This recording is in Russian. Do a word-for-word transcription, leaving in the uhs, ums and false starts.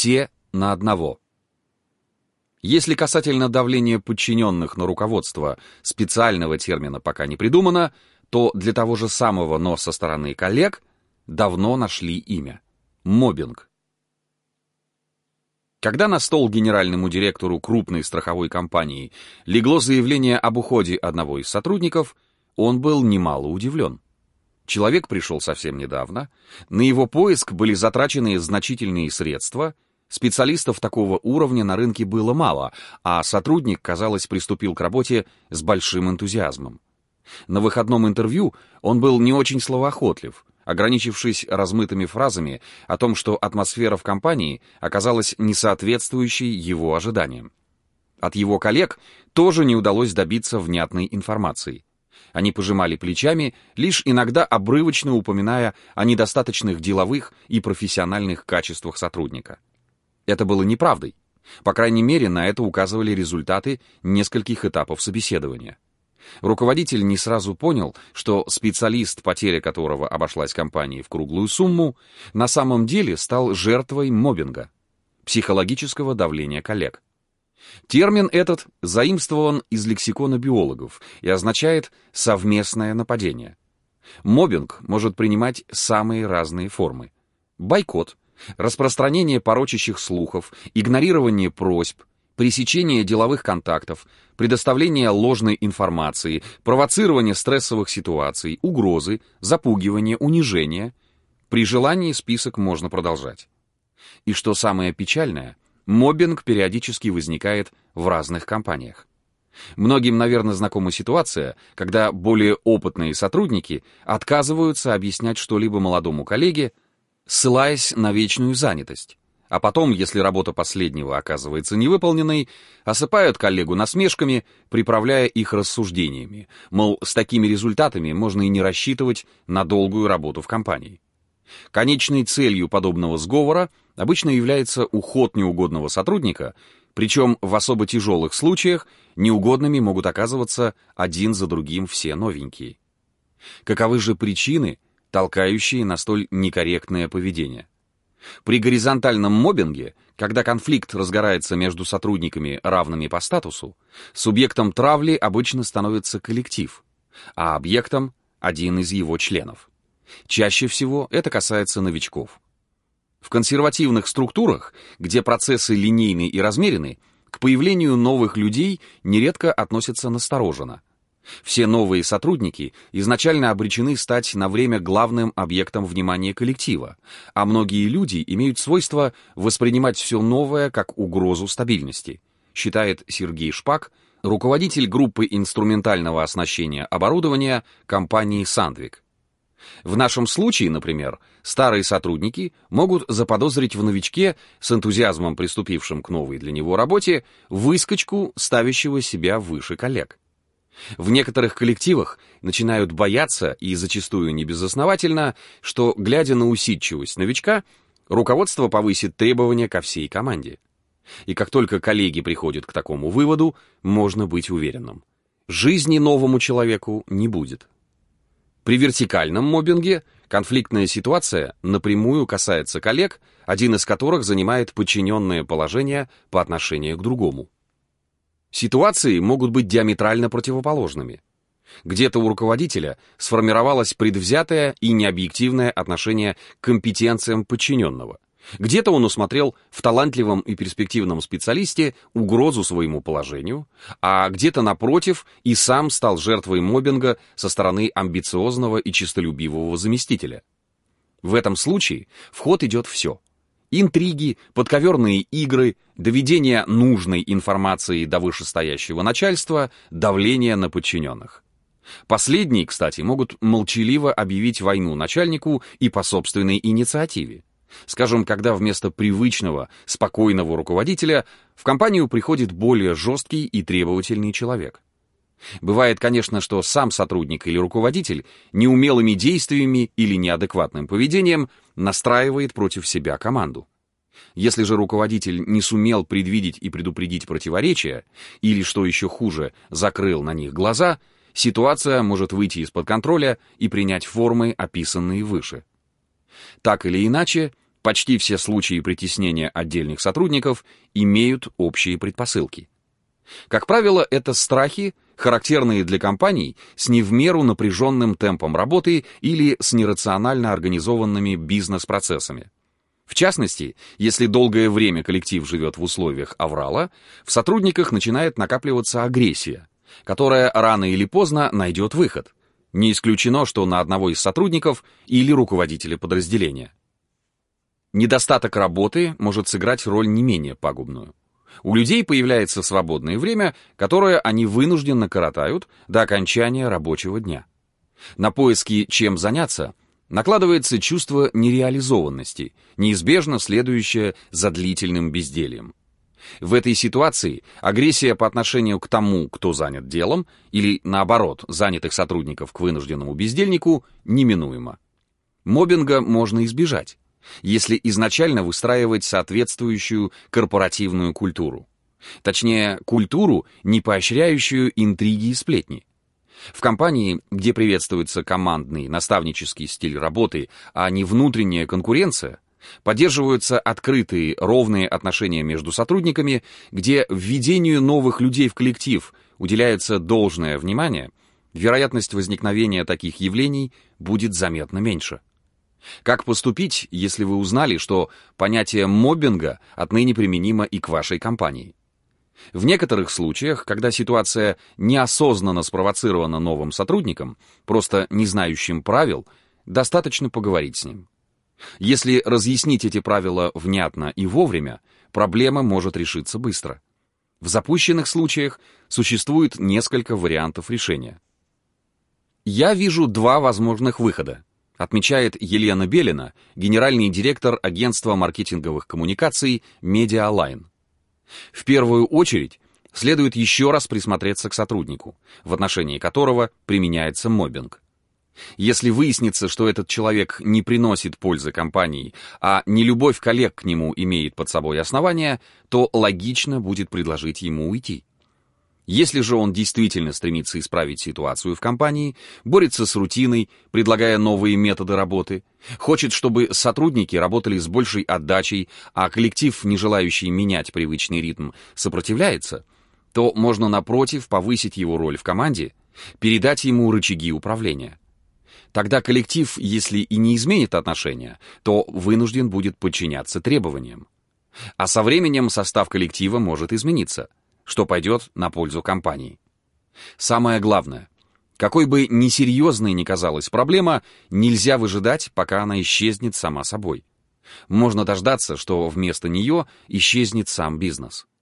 Все на одного. Если касательно давления подчиненных на руководство специального термина пока не придумано, то для того же самого, но со стороны коллег, давно нашли имя — моббинг. Когда на стол генеральному директору крупной страховой компании легло заявление об уходе одного из сотрудников, он был немало удивлен. Человек пришел совсем недавно, на его поиск были затрачены значительные средства, специалистов такого уровня на рынке было мало, а сотрудник, казалось, приступил к работе с большим энтузиазмом. На выходном интервью он был не очень словоохотлив, ограничившись размытыми фразами о том, что атмосфера в компании оказалась несоответствующей его ожиданиям. От его коллег тоже не удалось добиться внятной информации. Они пожимали плечами, лишь иногда обрывочно упоминая о недостаточных деловых и профессиональных качествах сотрудника. Это было неправдой. По крайней мере, на это указывали результаты нескольких этапов собеседования. Руководитель не сразу понял, что специалист, потеря которого обошлась компании в круглую сумму, на самом деле стал жертвой моббинга, психологического давления коллег. Термин этот заимствован из лексикона биологов и означает «совместное нападение». Моббинг может принимать самые разные формы. Бойкот, распространение порочащих слухов, игнорирование просьб, пресечение деловых контактов, предоставление ложной информации, провоцирование стрессовых ситуаций, угрозы, запугивание, унижение. При желании список можно продолжать. И что самое печальное, моббинг периодически возникает в разных компаниях. Многим, наверное, знакома ситуация, когда более опытные сотрудники отказываются объяснять что-либо молодому коллеге, ссылаясь на вечную занятость. А потом, если работа последнего оказывается невыполненной, осыпают коллегу насмешками, приправляя их рассуждениями. Мол, с такими результатами можно и не рассчитывать на долгую работу в компании. Конечной целью подобного сговора обычно является уход неугодного сотрудника, причем в особо тяжелых случаях неугодными могут оказываться один за другим все новенькие. Каковы же причины, толкающие на столь некорректное поведение? При горизонтальном моббинге, когда конфликт разгорается между сотрудниками, равными по статусу, субъектом травли обычно становится коллектив, а объектом — один из его членов. Чаще всего это касается новичков. В консервативных структурах, где процессы линейны и размерены, к появлению новых людей нередко относятся настороженно. Все новые сотрудники изначально обречены стать на время главным объектом внимания коллектива, а многие люди имеют свойство воспринимать все новое как угрозу стабильности, считает Сергей Шпак, руководитель группы инструментального оснащения оборудования компании «Сандвик». В нашем случае, например, старые сотрудники могут заподозрить в новичке, с энтузиазмом приступившим к новой для него работе, выскочку, ставящего себя выше коллег. В некоторых коллективах начинают бояться, и зачастую небезосновательно, что, глядя на усидчивость новичка, руководство повысит требования ко всей команде. И как только коллеги приходят к такому выводу, можно быть уверенным: жизни новому человеку не будет. При вертикальном моббинге конфликтная ситуация напрямую касается коллег, один из которых занимает подчиненное положение по отношению к другому. Ситуации могут быть диаметрально противоположными. Где-то у руководителя сформировалось предвзятое и необъективное отношение к компетенциям подчиненного. Где-то он усмотрел в талантливом и перспективном специалисте угрозу своему положению, а где-то, напротив, и сам стал жертвой моббинга со стороны амбициозного и честолюбивого заместителя. В этом случае в ход идет все. Интриги, подковерные игры, доведение нужной информации до вышестоящего начальства, давление на подчиненных. Последние, кстати, могут молчаливо объявить войну начальнику и по собственной инициативе. Скажем, когда вместо привычного, спокойного руководителя в компанию приходит более жесткий и требовательный человек. Бывает, конечно, что сам сотрудник или руководитель неумелыми действиями или неадекватным поведением настраивает против себя команду. Если же руководитель не сумел предвидеть и предупредить противоречия, или, что еще хуже, закрыл на них глаза, ситуация может выйти из-под контроля и принять формы, описанные выше. Так или иначе, Почти все случаи притеснения отдельных сотрудников имеют общие предпосылки. Как правило, это страхи, характерные для компаний с не в меру напряженным темпом работы или с нерационально организованными бизнес-процессами. В частности, если долгое время коллектив живет в условиях аврала, в сотрудниках начинает накапливаться агрессия, которая рано или поздно найдет выход. Не исключено, что на одного из сотрудников или руководителя подразделения. Недостаток работы может сыграть роль не менее пагубную. У людей появляется свободное время, которое они вынужденно коротают до окончания рабочего дня. На поиски, чем заняться, накладывается чувство нереализованности, неизбежно следующее за длительным бездельем. В этой ситуации агрессия по отношению к тому, кто занят делом, или, наоборот, занятых сотрудников к вынужденному бездельнику, неминуема. Моббинга можно избежать, если изначально выстраивать соответствующую корпоративную культуру. Точнее, культуру, не поощряющую интриги и сплетни. В компании, где приветствуется командный, наставнический стиль работы, а не внутренняя конкуренция, поддерживаются открытые, ровные отношения между сотрудниками, где введению новых людей в коллектив уделяется должное внимание, вероятность возникновения таких явлений будет заметно меньше. Как поступить, если вы узнали, что понятие моббинга отныне применимо и к вашей компании? В некоторых случаях, когда ситуация неосознанно спровоцирована новым сотрудником, просто не знающим правил, достаточно поговорить с ним. Если разъяснить эти правила внятно и вовремя, проблема может решиться быстро. В запущенных случаях существует несколько вариантов решения. Я вижу два возможных выхода, отмечает Елена Белина, генеральный директор агентства маркетинговых коммуникаций Медиалайн. В первую очередь следует еще раз присмотреться к сотруднику, в отношении которого применяется моббинг. Если выяснится, что этот человек не приносит пользы компании, а нелюбовь коллег к нему имеет под собой основания, то логично будет предложить ему уйти. Если же он действительно стремится исправить ситуацию в компании, борется с рутиной, предлагая новые методы работы, хочет, чтобы сотрудники работали с большей отдачей, а коллектив, не желающий менять привычный ритм, сопротивляется, то можно, напротив, повысить его роль в команде, передать ему рычаги управления. Тогда коллектив, если и не изменит отношения, то вынужден будет подчиняться требованиям. А со временем состав коллектива может измениться, что пойдет на пользу компании. Самое главное, какой бы несерьезной ни казалась проблема, нельзя выжидать, пока она исчезнет сама собой. Можно дождаться, что вместо нее исчезнет сам бизнес.